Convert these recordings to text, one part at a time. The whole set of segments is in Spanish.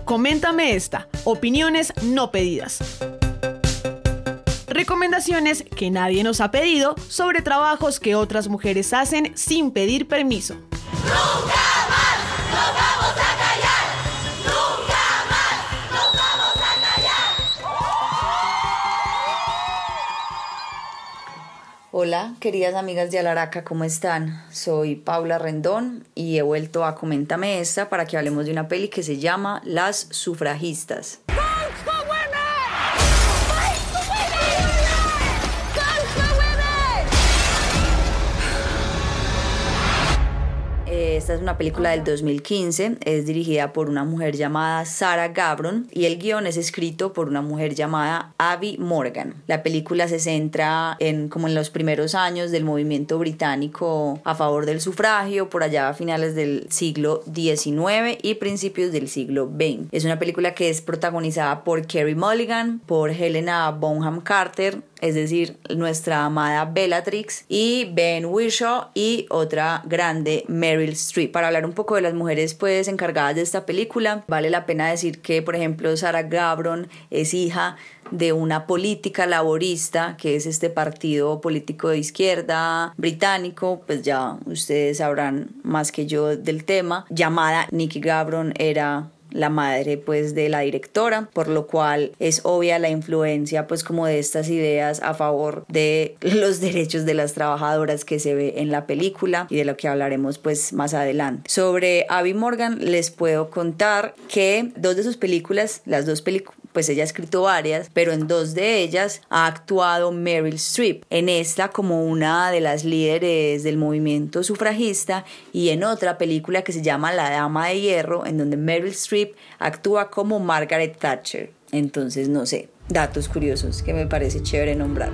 Coméntame esta. Opiniones no pedidas. Recomendaciones que nadie nos ha pedido sobre trabajos que otras mujeres hacen sin pedir permiso. ¡Nunca más nos vamos a callar! ¡Nunca más nos vamos a callar! Hola, queridas amigas de Alaraca, ¿cómo están? Soy Paula Rendón y he vuelto a Coméntame esta para que hablemos de una peli que se llama Las Sufragistas. Esta es una película del 2015, es dirigida por una mujer llamada Sarah Gabron y el guión es escrito por una mujer llamada Abby Morgan. La película se centra en los primeros años del movimiento británico a favor del sufragio, por allá a finales del siglo XIX y principios del siglo XX. Es una película que es protagonizada por Carey Mulligan, por Helena Bonham Carter, es decir, nuestra amada Bellatrix, y Ben Whishaw y otra grande, Meryl Streep. Para hablar un poco de las mujeres pues encargadas de esta película, vale la pena decir que, por ejemplo, Sarah Gabron es hija de una política laborista, que es este partido político de izquierda británico, pues ya ustedes sabrán más que yo del tema, llamada Nicky Gabron, era la madre pues de la directora, por lo cual es obvia la influencia pues como de estas ideas a favor de los derechos de las trabajadoras que se ve en la película y de lo que hablaremos pues más adelante. Sobre Abby Morgan les puedo contar que dos de sus películas, las dos películas, pues ella ha escrito varias, pero en dos de ellas ha actuado Meryl Streep. En esta como una de las líderes del movimiento sufragista y en otra película que se llama La Dama de Hierro, en donde Meryl Streep actúa como Margaret Thatcher. Entonces, no sé, datos curiosos que me parece chévere nombrar.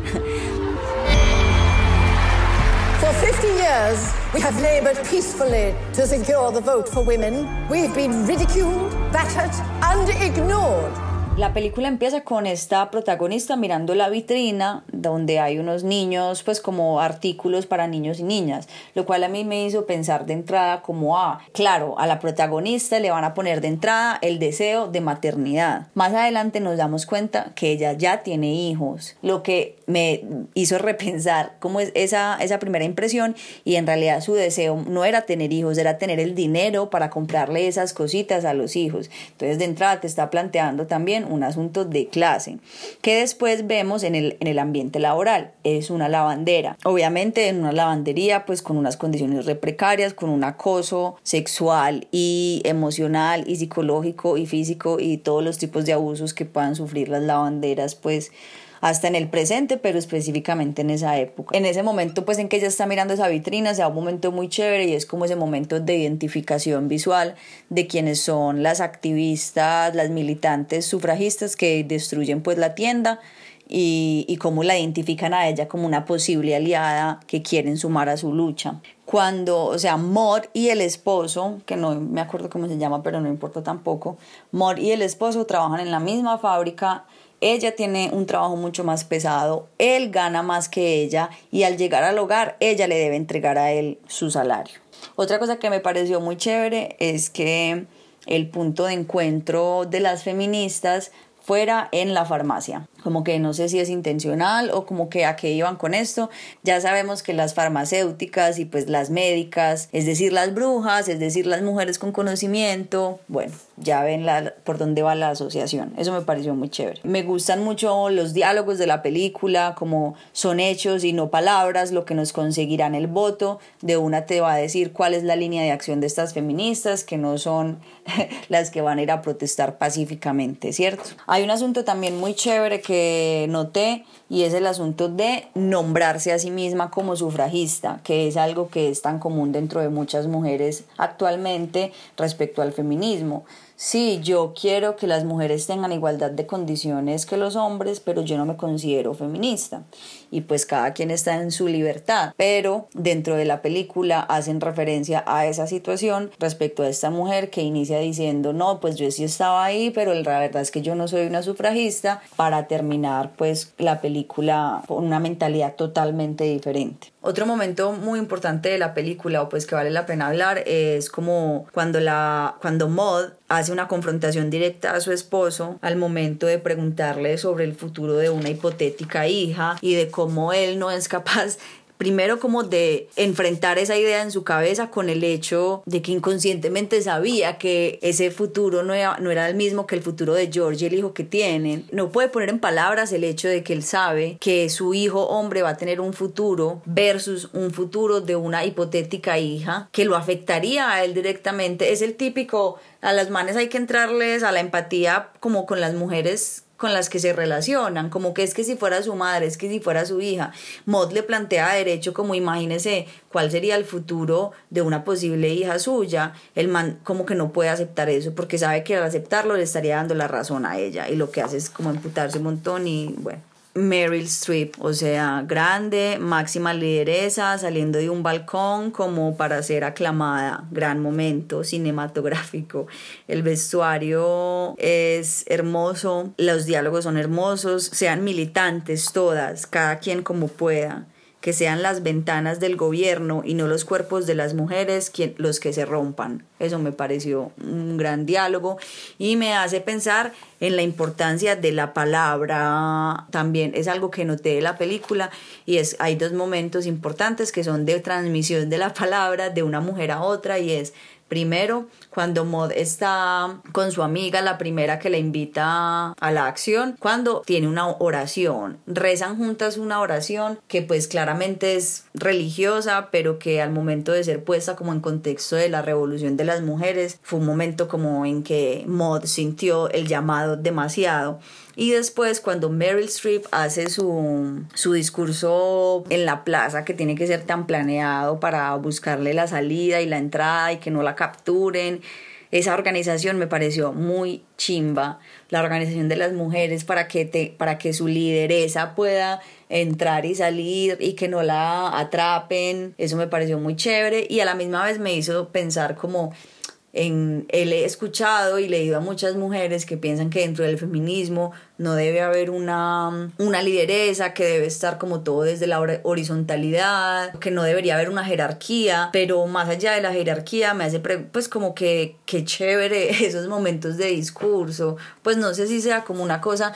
For 50 years, we have labored peacefully to secure the vote for women. We've been ridiculed, battered, and ignored. La película empieza con esta protagonista mirando la vitrina donde hay unos niños, pues como artículos para niños y niñas, lo cual a mí me hizo pensar de entrada como, claro, a la protagonista le van a poner de entrada el deseo de maternidad. Más adelante nos damos cuenta que ella ya tiene hijos, lo que me hizo repensar cómo es esa primera impresión, y en realidad su deseo no era tener hijos, era tener el dinero para comprarle esas cositas a los hijos. Entonces de entrada te está planteando también un asunto de clase, que después vemos en el ambiente laboral. Es una lavandera, obviamente en una lavandería pues con unas condiciones re precarias, con un acoso sexual y emocional y psicológico y físico y todos los tipos de abusos que puedan sufrir las lavanderas pues hasta en el presente, pero específicamente en esa época. En ese momento pues en que ella está mirando esa vitrina se da un momento muy chévere y es como ese momento de identificación visual de quienes son las activistas, las militantes sufragistas que destruyen pues la tienda y cómo la identifican a ella como una posible aliada que quieren sumar a su lucha. Cuando, Maude y el esposo, que no me acuerdo cómo se llama, pero no importa tampoco, Maude y el esposo trabajan en la misma fábrica. Ella tiene un trabajo mucho más pesado, él gana más que ella y al llegar al hogar ella le debe entregar a él su salario. Otra cosa que me pareció muy chévere es que el punto de encuentro de las feministas fuera en la farmacia. Como que no sé si es intencional o como que a qué iban con esto. Ya sabemos que las farmacéuticas y pues las médicas, es decir, las brujas, es decir, las mujeres con conocimiento, bueno, ya ven por dónde va la asociación. Eso me pareció muy chévere. Me gustan mucho los diálogos de la película, como son hechos y no palabras, lo que nos conseguirán el voto. De una te va a decir cuál es la línea de acción de estas feministas, que no son las que van a ir a protestar pacíficamente, ¿cierto? Hay un asunto también muy chévere que noté y es el asunto de nombrarse a sí misma como sufragista, que es algo que es tan común dentro de muchas mujeres actualmente respecto al feminismo. Sí, yo quiero que las mujeres tengan igualdad de condiciones que los hombres, pero yo no me considero feminista. Y pues cada quien está en su libertad. Pero dentro de la película hacen referencia a esa situación respecto a esta mujer que inicia diciendo, no, pues yo sí estaba ahí, pero la verdad es que yo no soy una sufragista, para terminar terminar pues la película con una mentalidad totalmente diferente. Otro momento muy importante de la película, o pues que vale la pena hablar, es como cuando Maud hace una confrontación directa a su esposo al momento de preguntarle sobre el futuro de una hipotética hija y de cómo él no es capaz primero como de enfrentar esa idea en su cabeza con el hecho de que inconscientemente sabía que ese futuro no era el mismo que el futuro de George y el hijo que tienen. No puede poner en palabras el hecho de que él sabe que su hijo hombre va a tener un futuro versus un futuro de una hipotética hija que lo afectaría a él directamente. Es el típico, a las manes hay que entrarles a la empatía como con las mujeres con las que se relacionan, como que es que si fuera su madre, es que si fuera su hija. Maud le plantea derecho como imagínese cuál sería el futuro de una posible hija suya. El man como que no puede aceptar eso porque sabe que al aceptarlo le estaría dando la razón a ella y lo que hace es como emputarse un montón y bueno. Meryl Streep, o sea, grande, máxima lideresa, saliendo de un balcón como para ser aclamada, gran momento cinematográfico. El vestuario es hermoso, los diálogos son hermosos, sean militantes todas, cada quien como pueda. Que sean las ventanas del gobierno y no los cuerpos de las mujeres los que se rompan. Eso me pareció un gran diálogo y me hace pensar en la importancia de la palabra. También es algo que noté de la película y hay dos momentos importantes que son de transmisión de la palabra de una mujer a otra y es primero, cuando Maud está con su amiga, la primera que la invita a la acción, cuando tiene una oración, rezan juntas una oración que pues claramente es religiosa, pero que al momento de ser puesta como en contexto de la revolución de las mujeres, fue un momento como en que Maud sintió el llamado demasiado. Y después cuando Meryl Streep hace su discurso en la plaza, que tiene que ser tan planeado para buscarle la salida y la entrada y que no la capturen, esa organización me pareció muy chimba, la organización de las mujeres para que su lideresa pueda entrar y salir y que no la atrapen. Eso me pareció muy chévere y a la misma vez me hizo pensar como he escuchado y leído a muchas mujeres que piensan que dentro del feminismo no debe haber una lideresa, que debe estar como todo desde la horizontalidad, que no debería haber una jerarquía, pero más allá de la jerarquía me hace pues como que chévere esos momentos de discurso. Pues no sé si sea como una cosa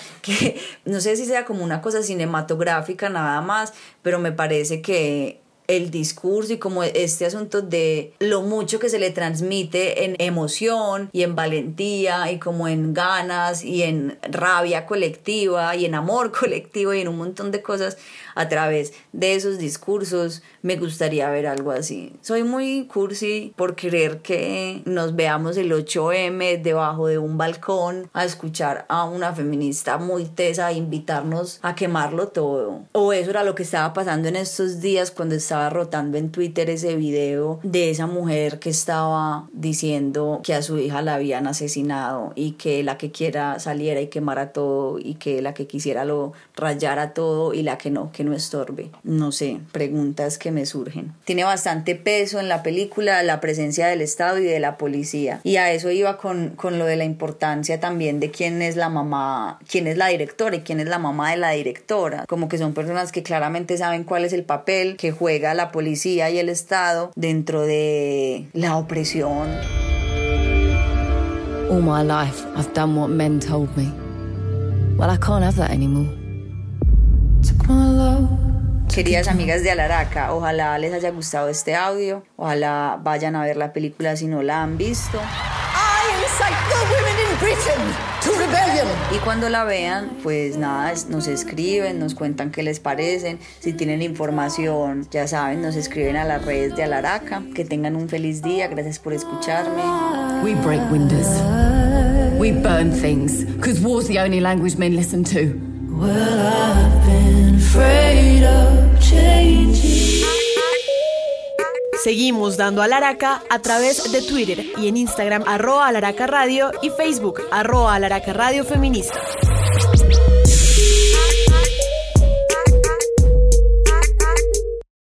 cinematográfica nada más, pero me parece que el discurso y como este asunto de lo mucho que se le transmite en emoción y en valentía y como en ganas y en rabia colectiva y en amor colectivo y en un montón de cosas a través de esos discursos, me gustaría ver algo así. Soy muy cursi por creer que nos veamos el 8M debajo de un balcón a escuchar a una feminista muy tesa e invitarnos a quemarlo todo. O eso era lo que estaba pasando en estos días cuando estaba rotando en Twitter ese video de esa mujer que estaba diciendo que a su hija la habían asesinado y que la que quiera saliera y quemara todo y que la que quisiera lo rayara todo y la que no estorbe. No sé, preguntas que me surgen. Tiene bastante peso en la película la presencia del Estado y de la policía y a eso iba con lo de la importancia también de quién es la mamá, quién es la directora y quién es la mamá de la directora, como que son personas que claramente saben cuál es el papel que juega la policía y el Estado dentro de la opresión. All my life I've done what men told me. Well, I can't have that anymore. Queridas amigas de Alaraca, ojalá les haya gustado este audio, ojalá vayan a ver la película si no la han visto. I incite the women in Britain to rebellion. Y cuando la vean, pues nada, nos escriben, nos cuentan qué les parecen. Si tienen información, ya saben, nos escriben a las redes de Alaraca. Que tengan un feliz día, gracias por escucharme. We break windows. We burn things, because war's the only language men listen to. Well, I've been afraid of changing. Seguimos dando Alaraca a través de Twitter y en Instagram @Alaraca Radio y Facebook @Alaraca Radio Feminista.